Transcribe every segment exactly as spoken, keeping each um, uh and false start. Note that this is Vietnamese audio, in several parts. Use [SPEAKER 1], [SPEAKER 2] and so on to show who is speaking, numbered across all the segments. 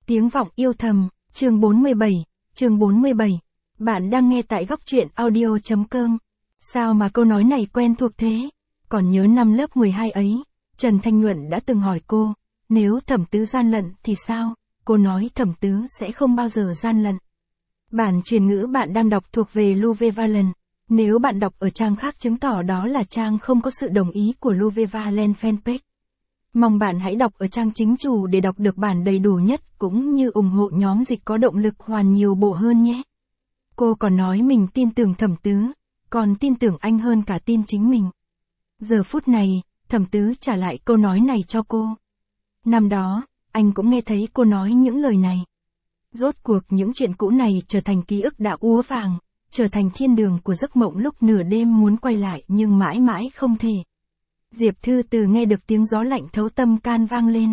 [SPEAKER 1] Tiếng vọng yêu thầm, chương bốn mươi bảy, chương bốn mươi bảy. Bạn đang nghe tại góc truyện audio chấm com. Sao mà câu nói này quen thuộc thế? Còn nhớ năm lớp mười hai ấy, Trần Thanh Nhuận đã từng hỏi cô, nếu Thẩm Tứ gian lận thì sao? Cô nói Thẩm Tứ sẽ không bao giờ gian lận. Bản truyền ngữ bạn đang đọc thuộc về Louve Valen. Nếu bạn đọc ở trang khác chứng tỏ đó là trang không có sự đồng ý của Louve Valen fanpage. Mong bạn hãy đọc ở trang chính chủ để đọc được bản đầy đủ nhất cũng như ủng hộ nhóm dịch có động lực hoàn nhiều bộ hơn nhé. Cô còn nói mình tin tưởng Thẩm Tứ, còn tin tưởng anh hơn cả tin chính mình. Giờ phút này, Thẩm Tứ trả lại câu nói này cho cô. Năm đó, anh cũng nghe thấy cô nói những lời này. Rốt cuộc những chuyện cũ này trở thành ký ức đã úa vàng, trở thành thiên đường của giấc mộng lúc nửa đêm muốn quay lại nhưng mãi mãi không thể. Diệp Thư Từ nghe được tiếng gió lạnh thấu tâm can vang lên.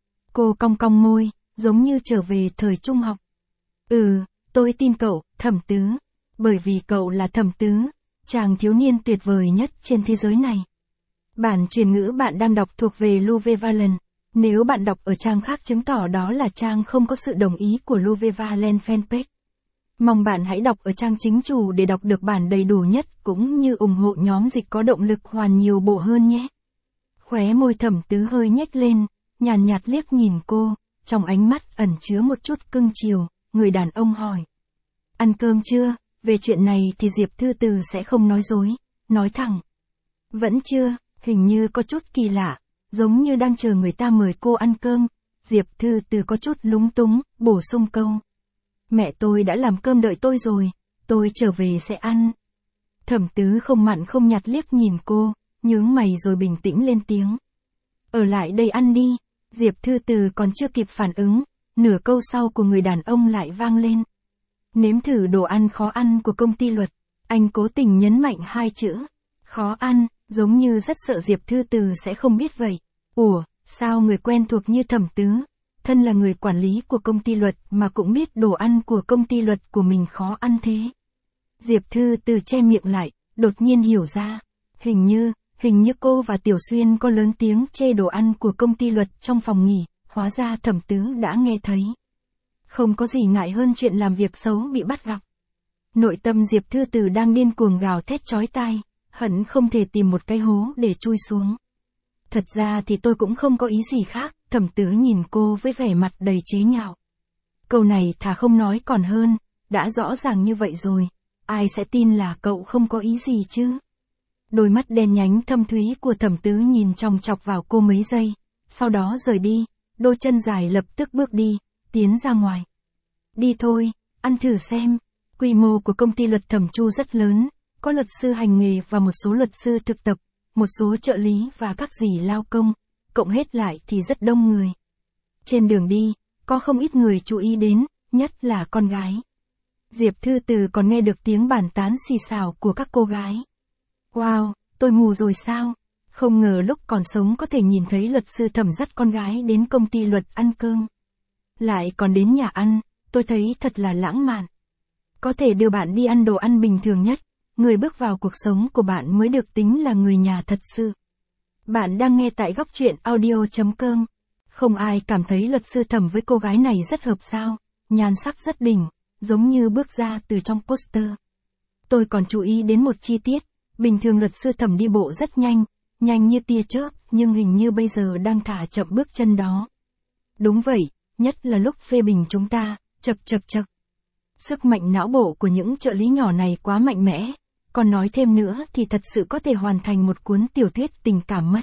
[SPEAKER 1] Cô cong cong môi, giống như trở về thời trung học. Ừ, tôi tin cậu, Thẩm Tứ. Bởi vì cậu là Thẩm Tứ, chàng thiếu niên tuyệt vời nhất trên thế giới này. Bản truyền ngữ bạn đang đọc thuộc về Louve Valen. Nếu bạn đọc ở trang khác chứng tỏ đó là trang không có sự đồng ý của Louve Valen fanpage. Mong bạn hãy đọc ở trang chính chủ để đọc được bản đầy đủ nhất cũng như ủng hộ nhóm dịch có động lực hoàn nhiều bộ hơn nhé. Khóe môi Thẩm Tứ hơi nhếch lên, nhàn nhạt liếc nhìn cô, trong ánh mắt ẩn chứa một chút cưng chiều, người đàn ông hỏi. Ăn cơm chưa? Về chuyện này thì Diệp Thư Từ sẽ không nói dối, nói thẳng. Vẫn chưa, hình như có chút kỳ lạ, giống như đang chờ người ta mời cô ăn cơm. Diệp Thư Từ có chút lúng túng, bổ sung câu. Mẹ tôi đã làm cơm đợi tôi rồi, tôi trở về sẽ ăn. Thẩm Tứ không mặn không nhạt liếc nhìn cô, nhướng mày rồi bình tĩnh lên tiếng. Ở lại đây ăn đi. Diệp Thư Từ còn chưa kịp phản ứng, nửa câu sau của người đàn ông lại vang lên. Nếm thử đồ ăn khó ăn của công ty luật. Anh cố tình nhấn mạnh hai chữ. Khó ăn, giống như rất sợ Diệp Thư Từ sẽ không biết vậy. Ủa, sao người quen thuộc như Thẩm Tứ, thân là người quản lý của công ty luật mà cũng biết đồ ăn của công ty luật của mình khó ăn thế? Diệp Thư Từ che miệng lại, đột nhiên hiểu ra. Hình như, hình như cô và Tiểu Xuyên có lớn tiếng chê đồ ăn của công ty luật trong phòng nghỉ, hóa ra Thẩm Tứ đã nghe thấy. Không có gì ngại hơn chuyện làm việc xấu bị bắt gặp. Nội tâm Diệp Thư Từ đang điên cuồng gào thét chói tai, hận không thể tìm một cái hố để chui xuống. Thật ra thì tôi cũng không có ý gì khác, Thẩm Tứ nhìn cô với vẻ mặt đầy chế nhạo. Câu này thà không nói còn hơn, đã rõ ràng như vậy rồi, ai sẽ tin là cậu không có ý gì chứ? Đôi mắt đen nhánh thâm thúy của Thẩm Tứ nhìn chòng chọc vào cô mấy giây, sau đó rời đi, đôi chân dài lập tức bước đi, tiến ra ngoài. Đi thôi, ăn thử xem. Quy mô của công ty luật Thẩm Chu rất lớn, có luật sư hành nghề và một số luật sư thực tập, một số trợ lý và các dì lao công, cộng hết lại thì rất đông người. Trên đường đi, có không ít người chú ý đến, nhất là con gái. Diệp Thư Từ còn nghe được tiếng bàn tán xì xào của các cô gái. Wow, tôi mù rồi sao? Không ngờ lúc còn sống có thể nhìn thấy luật sư Thẩm dắt con gái đến công ty luật ăn cơm. Lại còn đến nhà ăn, tôi thấy thật là lãng mạn. Có thể đưa bạn đi ăn đồ ăn bình thường nhất, người bước vào cuộc sống của bạn mới được tính là người nhà thật sự. Bạn đang nghe tại góc truyện audio chấm com. Không ai cảm thấy luật sư Thẩm với cô gái này rất hợp sao, nhan sắc rất đỉnh, giống như bước ra từ trong poster. Tôi còn chú ý đến một chi tiết, bình thường luật sư Thẩm đi bộ rất nhanh, nhanh như tia chớp, nhưng hình như bây giờ đang thả chậm bước chân đó. Đúng vậy, nhất là lúc phê bình chúng ta, chật chật chật. Sức mạnh não bộ của những trợ lý nhỏ này quá mạnh mẽ, còn nói thêm nữa thì thật sự có thể hoàn thành một cuốn tiểu thuyết tình cảm mất.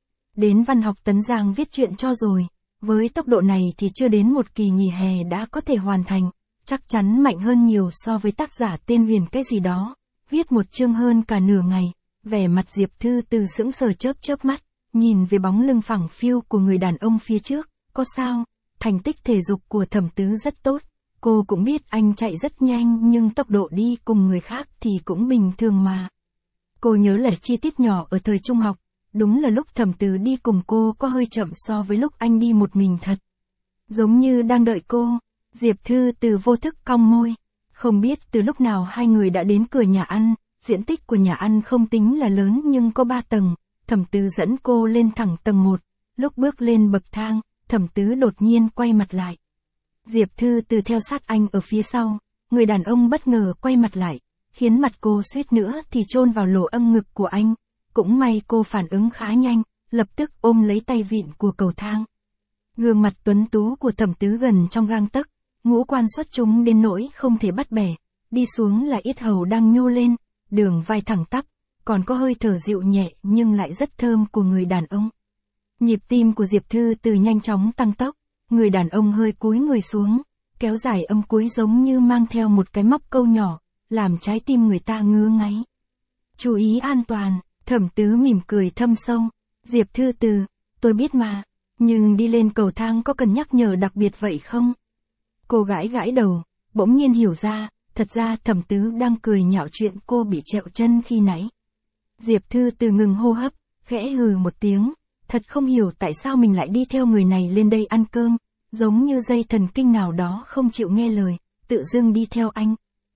[SPEAKER 1] Đến văn học Tấn Giang viết truyện cho rồi, với tốc độ này thì chưa đến một kỳ nghỉ hè đã có thể hoàn thành, chắc chắn mạnh hơn nhiều so với tác giả tên Huyền cái gì đó, viết một chương hơn cả nửa ngày. Vẻ mặt Diệp Thư Từ sững sờ chớp chớp mắt, nhìn về bóng lưng phẳng phiu của người đàn ông phía trước. Có sao? Thành tích thể dục của Thẩm Tứ rất tốt. Cô cũng biết anh chạy rất nhanh nhưng tốc độ đi cùng người khác thì cũng bình thường mà. Cô nhớ lại chi tiết nhỏ ở thời trung học, đúng là lúc Thẩm Tứ đi cùng cô có hơi chậm so với lúc anh đi một mình thật. Giống như đang đợi cô. Diệp Thư Từ vô thức cong môi. Không biết từ lúc nào hai người đã đến cửa nhà ăn. Diện tích của nhà ăn không tính là lớn nhưng có ba tầng. Thẩm Tứ dẫn cô lên thẳng tầng một. Lúc bước lên bậc thang, Thẩm Tứ đột nhiên quay mặt lại. Diệp Thư Từ theo sát anh ở phía sau, người đàn ông bất ngờ quay mặt lại, khiến mặt cô suýt nữa thì chôn vào lỗ âm ngực của anh. Cũng may cô phản ứng khá nhanh, lập tức ôm lấy tay vịn của cầu thang. Gương mặt tuấn tú của Thẩm Tứ gần trong gang tấc, ngũ quan xuất chúng đến nỗi không thể bắt bẻ, đi xuống là yết hầu đang nhô lên, đường vai thẳng tắp, còn có hơi thở dịu nhẹ nhưng lại rất thơm của người đàn ông. Nhịp tim của Diệp Thư Từ nhanh chóng tăng tốc, người đàn ông hơi cúi người xuống, kéo dài âm cuối giống như mang theo một cái móc câu nhỏ, làm trái tim người ta ngứa ngáy. Chú ý an toàn, Thẩm Tứ mỉm cười thâm sâu. Diệp Thư Từ, tôi biết mà, nhưng đi lên cầu thang có cần nhắc nhở đặc biệt vậy không? Cô gãi gãi đầu, bỗng nhiên hiểu ra, thật ra Thẩm Tứ đang cười nhạo chuyện cô bị trẹo chân khi nãy. Diệp Thư Từ ngừng hô hấp, khẽ hừ một tiếng, thật không hiểu tại sao mình lại đi theo người này lên đây ăn cơm, giống như dây thần kinh nào đó không chịu nghe lời, tự dưng đi theo anh.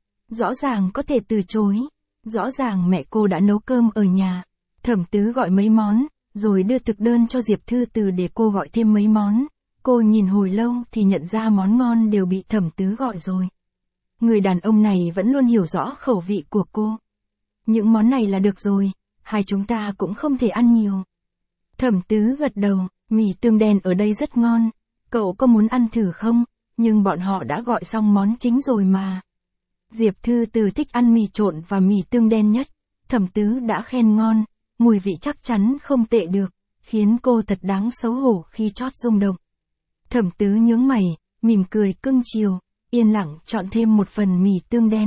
[SPEAKER 1] Rõ ràng có thể từ chối, rõ ràng mẹ cô đã nấu cơm ở nhà. Thẩm Tứ gọi mấy món, rồi đưa thực đơn cho Diệp Thư Từ để cô gọi thêm mấy món. Cô nhìn hồi lâu thì nhận ra món ngon đều bị Thẩm Tứ gọi rồi. Người đàn ông này vẫn luôn hiểu rõ khẩu vị của cô. Những món này là được rồi, hai chúng ta cũng không thể ăn nhiều. Thẩm Tứ gật đầu, mì tương đen ở đây rất ngon, cậu có muốn ăn thử không? Nhưng bọn họ đã gọi xong món chính rồi mà. Diệp Thư Từ thích ăn mì trộn và mì tương đen nhất, Thẩm Tứ đã khen ngon, mùi vị chắc chắn không tệ được, khiến cô thật đáng xấu hổ khi chót rung động. Thẩm Tứ nhướng mày, mỉm cười cưng chiều, yên lặng chọn thêm một phần mì tương đen.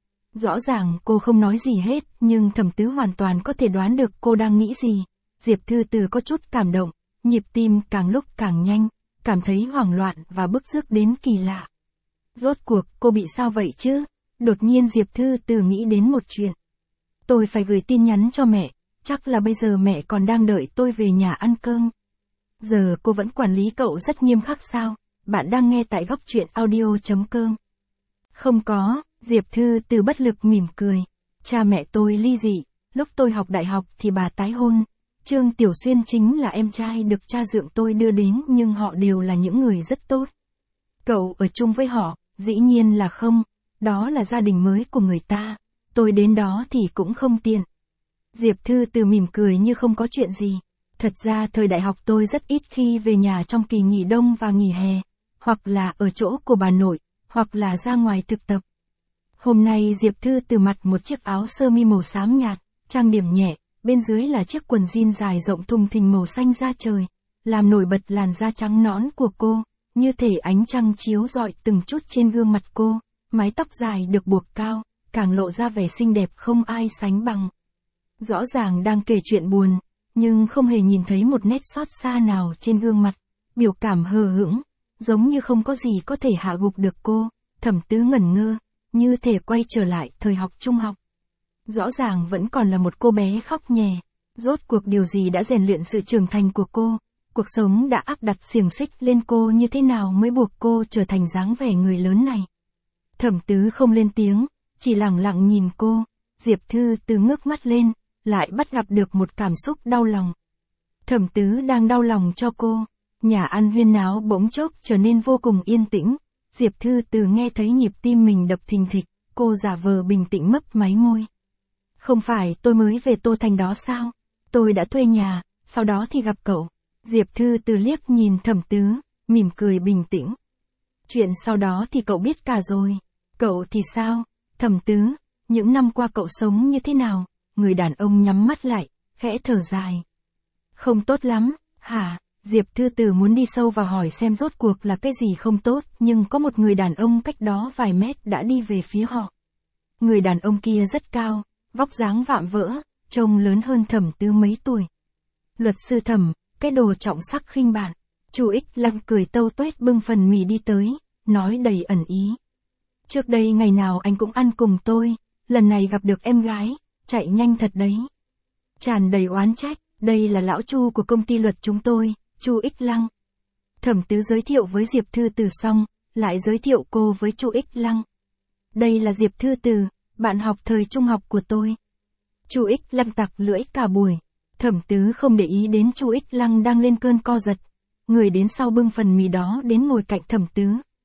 [SPEAKER 1] Rõ ràng cô không nói gì hết, nhưng Thẩm Tứ hoàn toàn có thể đoán được cô đang nghĩ gì. Diệp Thư Từ có chút cảm động, nhịp tim càng lúc càng nhanh, cảm thấy hoảng loạn và bức rứt đến kỳ lạ. Rốt cuộc cô bị sao vậy chứ? Đột nhiên Diệp Thư Từ nghĩ đến một chuyện. Tôi phải gửi tin nhắn cho mẹ, chắc là bây giờ mẹ còn đang đợi tôi về nhà ăn cơm. Giờ cô vẫn quản lý cậu rất nghiêm khắc sao? Bạn đang nghe tại góc truyện audio chấm com. Không có, Diệp Thư Từ bất lực mỉm cười. Cha mẹ tôi ly dị, lúc tôi học đại học thì bà tái hôn. Trương Tiểu Xuyên chính là em trai được cha dượng tôi đưa đến, nhưng họ đều là những người rất tốt. Cậu ở chung với họ, dĩ nhiên là không, đó là gia đình mới của người ta, tôi đến đó thì cũng không tiện. Diệp Thư Từ mỉm cười như không có chuyện gì. Thật ra thời đại học tôi rất ít khi về nhà trong kỳ nghỉ đông và nghỉ hè, hoặc là ở chỗ của bà nội, hoặc là ra ngoài thực tập. Hôm nay Diệp Thư Từ mặc một chiếc áo sơ mi màu xám nhạt, trang điểm nhẹ, bên dưới là chiếc quần jean dài rộng thùng thình màu xanh da trời, làm nổi bật làn da trắng nõn của cô, như thể ánh trăng chiếu rọi từng chút trên gương mặt cô, mái tóc dài được buộc cao, càng lộ ra vẻ xinh đẹp không ai sánh bằng. Rõ ràng đang kể chuyện buồn, nhưng không hề nhìn thấy một nét xót xa nào trên gương mặt, biểu cảm hờ hững, giống như không có gì có thể hạ gục được cô. Thẩm Tứ ngẩn ngơ, như thể quay trở lại thời học trung học. Rõ ràng vẫn còn là một cô bé khóc nhè, rốt cuộc điều gì đã rèn luyện sự trưởng thành của cô, cuộc sống đã áp đặt xiềng xích lên cô như thế nào mới buộc cô trở thành dáng vẻ người lớn này. Thẩm Tứ không lên tiếng, chỉ lặng lặng nhìn cô. Diệp Thư Từ ngước mắt lên, lại bắt gặp được một cảm xúc đau lòng. Thẩm Tứ đang đau lòng cho cô. Nhà ăn huyên náo bỗng chốc trở nên vô cùng yên tĩnh. Diệp Thư Từ nghe thấy nhịp tim mình đập thình thịch, cô giả vờ bình tĩnh mấp máy môi. Không phải tôi mới về Tô Thành đó sao? Tôi đã thuê nhà, sau đó thì gặp cậu. Diệp Thư Từ liếc nhìn Thẩm Tứ, mỉm cười bình tĩnh. Chuyện sau đó thì cậu biết cả rồi. Cậu thì sao? Thẩm Tứ, những năm qua cậu sống như thế nào? Người đàn ông nhắm mắt lại, khẽ thở dài. Không tốt lắm, hả? Diệp Thư Từ muốn đi sâu vào hỏi xem rốt cuộc là cái gì không tốt, nhưng có một người đàn ông cách đó vài mét đã đi về phía họ. Người đàn ông kia rất cao, vóc dáng vạm vỡ, trông lớn hơn Thẩm Tứ mấy tuổi. Luật sư Thẩm, cái đồ trọng sắc khinh bạn. Chu Ích Lăng cười tâu tuét bưng phần mì đi tới, nói đầy ẩn ý. Trước đây ngày nào anh cũng ăn cùng tôi, lần này gặp được em gái, chạy nhanh thật đấy. Tràn đầy oán trách, đây là lão Chu của công ty luật chúng tôi, Chu Ích Lăng. Thẩm Tứ giới thiệu với Diệp Thư Từ xong, lại giới thiệu cô với Chu Ích Lăng. Đây là Diệp Thư Từ, bạn học thời trung học của tôi. Chu Ích Lăng tặc lưỡi cả buổi. Thẩm Tứ không để ý đến Chu Ích Lăng đang lên cơn co giật. Người đến sau bưng phần mì đó đến ngồi cạnh Thẩm Tứ,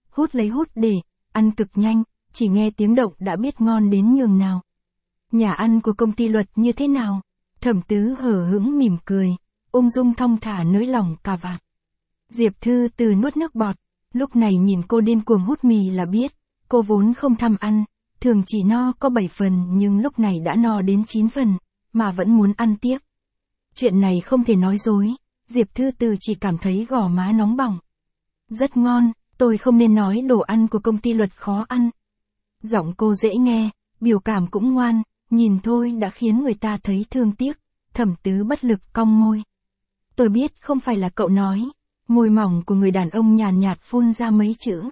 [SPEAKER 1] hút lấy hút để, ăn cực nhanh, chỉ nghe tiếng động đã biết ngon đến nhường nào. Nhà ăn của công ty luật như thế nào? Thẩm Tứ hờ hững mỉm cười, ung dung thong thả nới lỏng cà vạt. Diệp Thư Từ nuốt nước bọt, lúc này nhìn cô điên cuồng hút mì là biết, cô vốn không tham ăn, thường chỉ no có bảy phần nhưng lúc này đã no đến chín phần, mà vẫn muốn ăn tiếp. Chuyện này không thể nói dối, Diệp Thư Từ chỉ cảm thấy gò má nóng bỏng. Rất ngon, tôi không nên nói đồ ăn của công ty luật khó ăn. Giọng cô dễ nghe, biểu cảm cũng ngoan, nhìn thôi đã khiến người ta thấy thương tiếc. Thẩm Tứ bất lực cong môi. Tôi biết không phải là cậu nói. Môi mỏng của người đàn ông nhàn nhạt phun ra mấy chữ.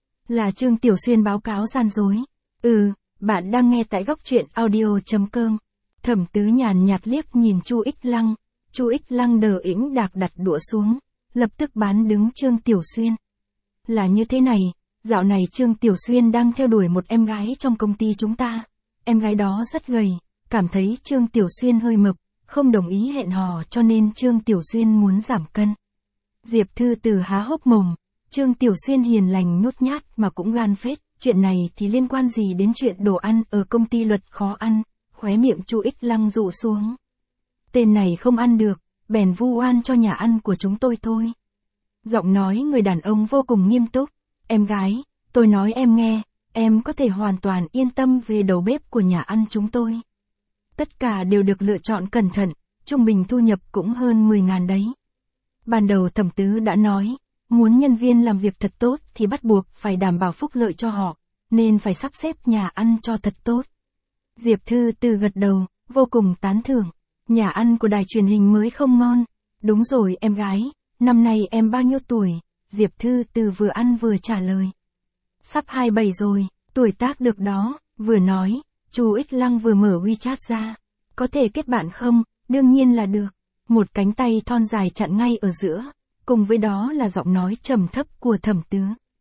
[SPEAKER 1] Là Trương Tiểu Xuyên báo cáo gian dối. Ừ, bạn đang nghe tại góc truyện audio.com. Thẩm Tứ nhàn nhạt liếc nhìn Chu Ích Lăng. Chu Ích Lăng đờ ĩnh đạc đặt đũa xuống, lập tức bán đứng Trương Tiểu Xuyên. Là như thế này, dạo này Trương Tiểu Xuyên đang theo đuổi một em gái trong công ty chúng ta. Em gái đó rất gầy, cảm thấy Trương Tiểu Xuyên hơi mập, không đồng ý hẹn hò cho nên Trương Tiểu Xuyên muốn giảm cân. Diệp Thư Từ há hốc mồm, Trương Tiểu Xuyên hiền lành nhút nhát mà cũng gan phết, chuyện này thì liên quan gì đến chuyện đồ ăn ở công ty luật khó ăn, khóe miệng Chu Ích Lăng dụ xuống. Tên này không ăn được, bèn vu oan cho nhà ăn của chúng tôi thôi. Giọng nói người đàn ông vô cùng nghiêm túc, em gái, tôi nói em nghe, em có thể hoàn toàn yên tâm về đầu bếp của nhà ăn chúng tôi. Tất cả đều được lựa chọn cẩn thận, trung bình thu nhập cũng hơn mười ngàn đấy. Ban đầu Thẩm Tứ đã nói, muốn nhân viên làm việc thật tốt thì bắt buộc phải đảm bảo phúc lợi cho họ, nên phải sắp xếp nhà ăn cho thật tốt. Diệp Thư Từ gật đầu, vô cùng tán thưởng. Nhà ăn của đài truyền hình mới không ngon. Đúng rồi em gái, năm nay em bao nhiêu tuổi? Diệp Thư Từ vừa ăn vừa trả lời. Sắp hai mươi bảy rồi, tuổi tác được đó, vừa nói, Chu Ích Lăng vừa mở WeChat ra. Có thể kết bạn không? Đương nhiên là được. Một cánh tay thon dài chặn ngay ở giữa, cùng với đó là giọng nói trầm thấp của Thẩm Tứ.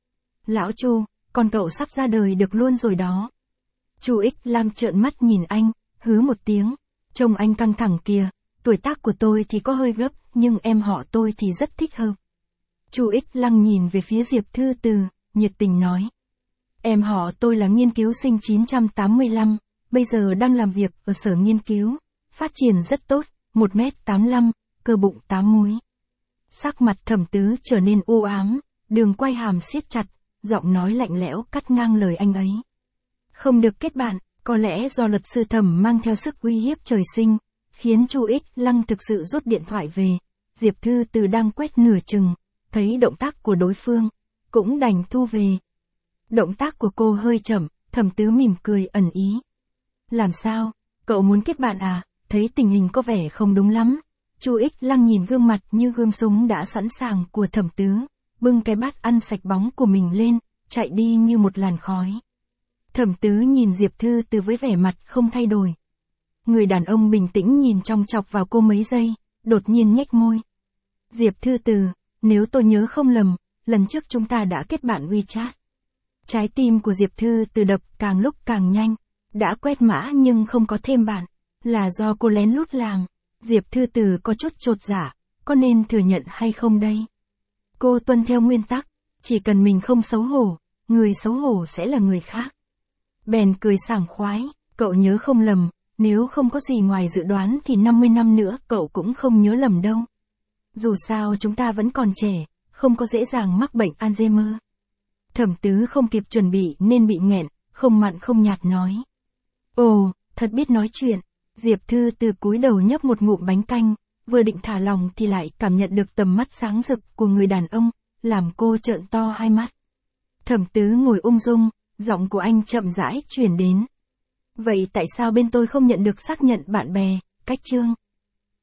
[SPEAKER 1] Lão Chu, con cậu sắp ra đời được luôn rồi đó. Chu Ích Lam trợn mắt nhìn anh, hứ một tiếng. Trông anh căng thẳng kìa, tuổi tác của tôi thì có hơi gấp, nhưng em họ tôi thì rất thích hợp. Chu Ích Lăng nhìn về phía Diệp Thư Từ, nhiệt tình nói. Em họ tôi là nghiên cứu sinh chín trăm tám mươi lăm, bây giờ đang làm việc ở sở nghiên cứu, phát triển rất tốt, một mét tám mươi lăm, cơ bụng tám múi. Sắc mặt Thẩm Tứ trở nên u ám, đường quay hàm siết chặt, giọng nói lạnh lẽo cắt ngang lời anh ấy. Không được kết bạn. Có lẽ do luật sư Thẩm mang theo sức uy hiếp trời sinh, khiến Chu Ích Lăng thực sự rút điện thoại về. Diệp Thư Từ đang quét nửa chừng, thấy động tác của đối phương, cũng đành thu về. Động tác của cô hơi chậm, Thẩm Tứ mỉm cười ẩn ý. Làm sao, cậu muốn kết bạn à? Thấy tình hình có vẻ không đúng lắm. Chu Ích Lăng nhìn gương mặt như gươm súng đã sẵn sàng của Thẩm Tứ, bưng cái bát ăn sạch bóng của mình lên, chạy đi như một làn khói. Thẩm Tứ nhìn Diệp Thư Từ với vẻ mặt không thay đổi. Người đàn ông bình tĩnh nhìn chòng chọc vào cô mấy giây, đột nhiên nhếch môi. Diệp Thư Từ, nếu tôi nhớ không lầm, lần trước chúng ta đã kết bạn WeChat. Trái tim của Diệp Thư Từ đập càng lúc càng nhanh, đã quét mã nhưng không có thêm bạn, là do cô lén lút làm. Diệp Thư Từ có chút chột dạ, có nên thừa nhận hay không đây? Cô tuân theo nguyên tắc, chỉ cần mình không xấu hổ, người xấu hổ sẽ là người khác. Bèn cười sảng khoái, cậu nhớ không lầm, nếu không có gì ngoài dự đoán thì năm mươi năm nữa cậu cũng không nhớ lầm đâu. Dù sao chúng ta vẫn còn trẻ, không có dễ dàng mắc bệnh Alzheimer. Thẩm Tứ không kịp chuẩn bị nên bị nghẹn, không mặn không nhạt nói. Ồ, thật biết nói chuyện. Diệp Thư Từ cúi đầu nhấp một ngụm bánh canh, vừa định thả lòng thì lại cảm nhận được tầm mắt sáng rực của người đàn ông, làm cô trợn to hai mắt. Thẩm Tứ ngồi ung dung, giọng của anh chậm rãi truyền đến. Vậy tại sao bên tôi không nhận được xác nhận bạn bè, cách chương?